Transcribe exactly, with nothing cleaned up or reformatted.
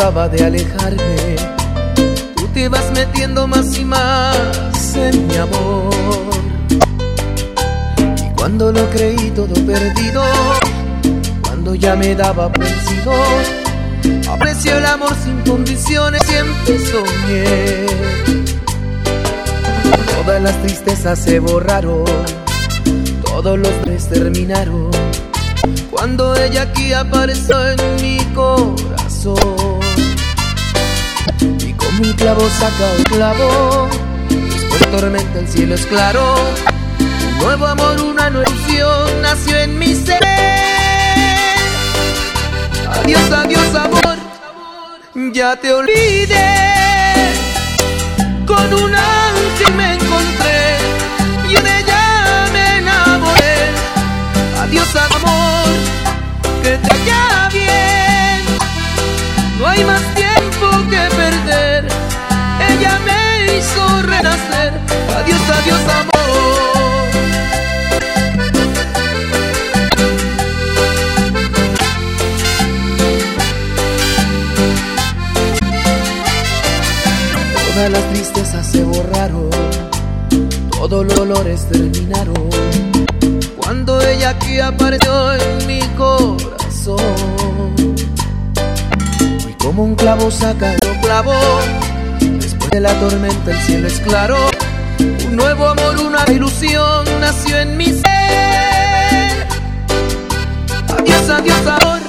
trataba de alejarme, tú te ibas metiendo más y más en mi amor. Y cuando lo creí todo perdido, cuando ya me daba por vencido, aprecio el amor sin condiciones, siempre soñé. Todas las tristezas se borraron, todos los tres terminaron, cuando ella aquí apareció en mi corazón. Y como un clavo saca un clavo, después tormenta el cielo es claro. Un nuevo amor, una nueva ilusión nació en mi ser. Adiós, adiós amor, ya te olvidé. Con un ángel me encontré y de ella me enamoré. Adiós amor, que te vaya bien, no hay más tiempo que perder. Ella me hizo renacer. Adiós, adiós amor. Todas las tristezas se borraron, todos los dolores terminaron, cuando ella aquí apareció en mi corazón. Y como un clavo saca otro clavo, después de la tormenta el cielo es claro. Un nuevo amor, una ilusión nació en mi ser. Adiós, adiós amor,